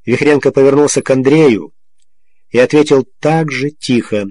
Вихренко повернулся к Андрею и ответил так же тихо: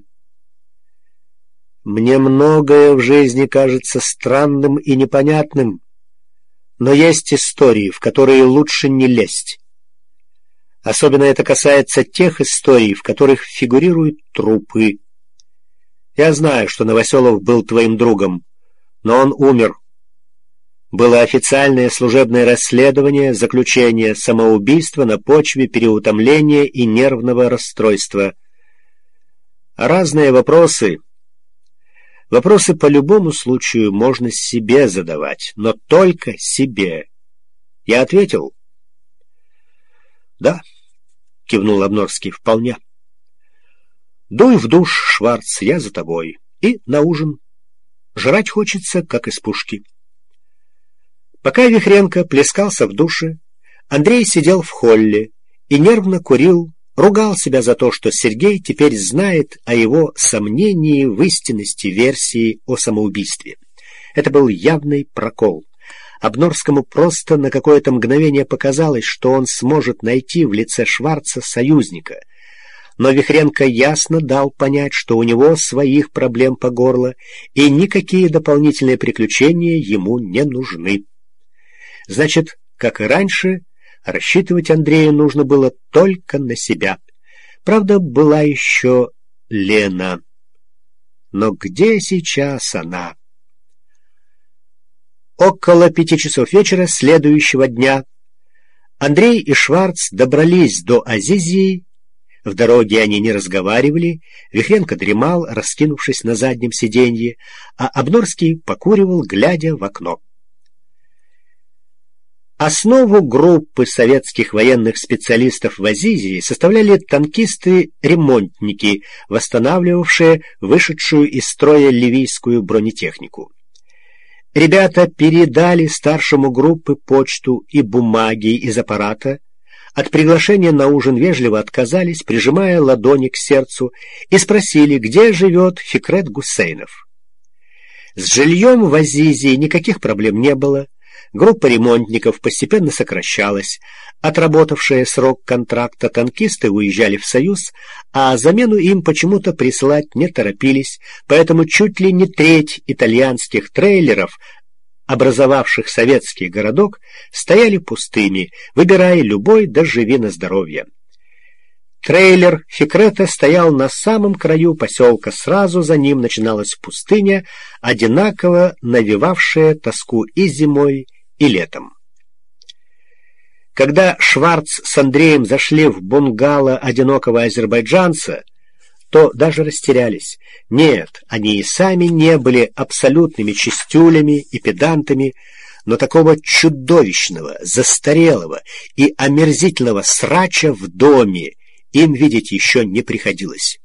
«Мне многое в жизни кажется странным и непонятным, но есть истории, в которые лучше не лезть. Особенно это касается тех историй, в которых фигурируют трупы. Я знаю, что Новоселов был твоим другом, но он умер. Было официальное служебное расследование, заключение самоубийства на почве переутомления и нервного расстройства. Разные вопросы по любому случаю можно себе задавать, но только себе. Я ответил?» «Да», — кивнул Обнорский, — «вполне. Дуй в душ, Шварц, я за тобой. И на ужин. Жрать хочется, как из пушки». Пока Вихренко плескался в душе, Андрей сидел в холле и нервно курил, ругал себя за то, что Сергей теперь знает о его сомнении в истинности версии о самоубийстве. Это был явный прокол. Обнорскому просто на какое-то мгновение показалось, что он сможет найти в лице Шварца союзника. Но Вихренко ясно дал понять, что у него своих проблем по горло, и никакие дополнительные приключения ему не нужны. Значит, как и раньше, рассчитывать Андрею нужно было только на себя. Правда, была еще Лена. Но где сейчас она? Около 5 часов вечера следующего дня Андрей и Шварц добрались до Азизии. В дороге они не разговаривали, Вихренко дремал, раскинувшись на заднем сиденье, а Обнорский покуривал, глядя в окно. Основу группы советских военных специалистов в Азизии составляли танкисты-ремонтники, восстанавливавшие вышедшую из строя ливийскую бронетехнику. Ребята передали старшему группы почту и бумаги из аппарата, от приглашения на ужин вежливо отказались, прижимая ладони к сердцу, и спросили, где живет Фикрет Гусейнов. С жильем в Азизии никаких проблем не было. Группа ремонтников постепенно сокращалась. Отработавшие срок контракта танкисты уезжали в Союз, а замену им почему-то присылать не торопились, поэтому чуть ли не треть итальянских трейлеров, образовавших советский городок, стояли пустыми, выбирая любой да живи на здоровье. Трейлер Фикрета стоял на самом краю поселка, сразу за ним начиналась пустыня, одинаково навевавшая тоску и зимой, и летом. Когда Шварц с Андреем зашли в бунгало одинокого азербайджанца, то даже растерялись. Нет, они и сами не были абсолютными чистюлями и педантами, но такого чудовищного, застарелого и омерзительного срача в доме им видеть еще не приходилось.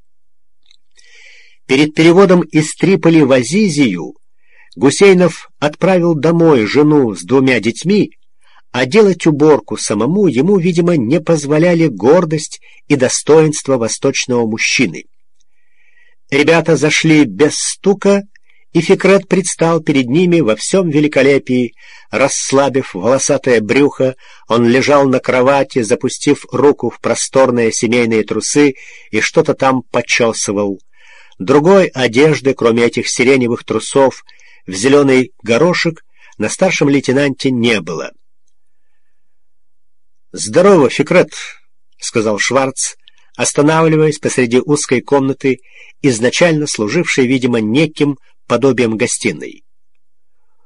Перед переводом из Триполи в Азизию Гусейнов отправил домой жену с 2 детьми, а делать уборку самому ему, видимо, не позволяли гордость и достоинство восточного мужчины. Ребята зашли без стука, и Фикрет предстал перед ними во всем великолепии. Расслабив волосатое брюхо, он лежал на кровати, запустив руку в просторные семейные трусы, и что-то там почесывал. Другой одежды, кроме этих сиреневых трусов, в зеленый горошек, на старшем лейтенанте не было. «Здорово, Фикрет», — сказал Шварц, останавливаясь посреди узкой комнаты, изначально служившей, видимо, неким подобием гостиной.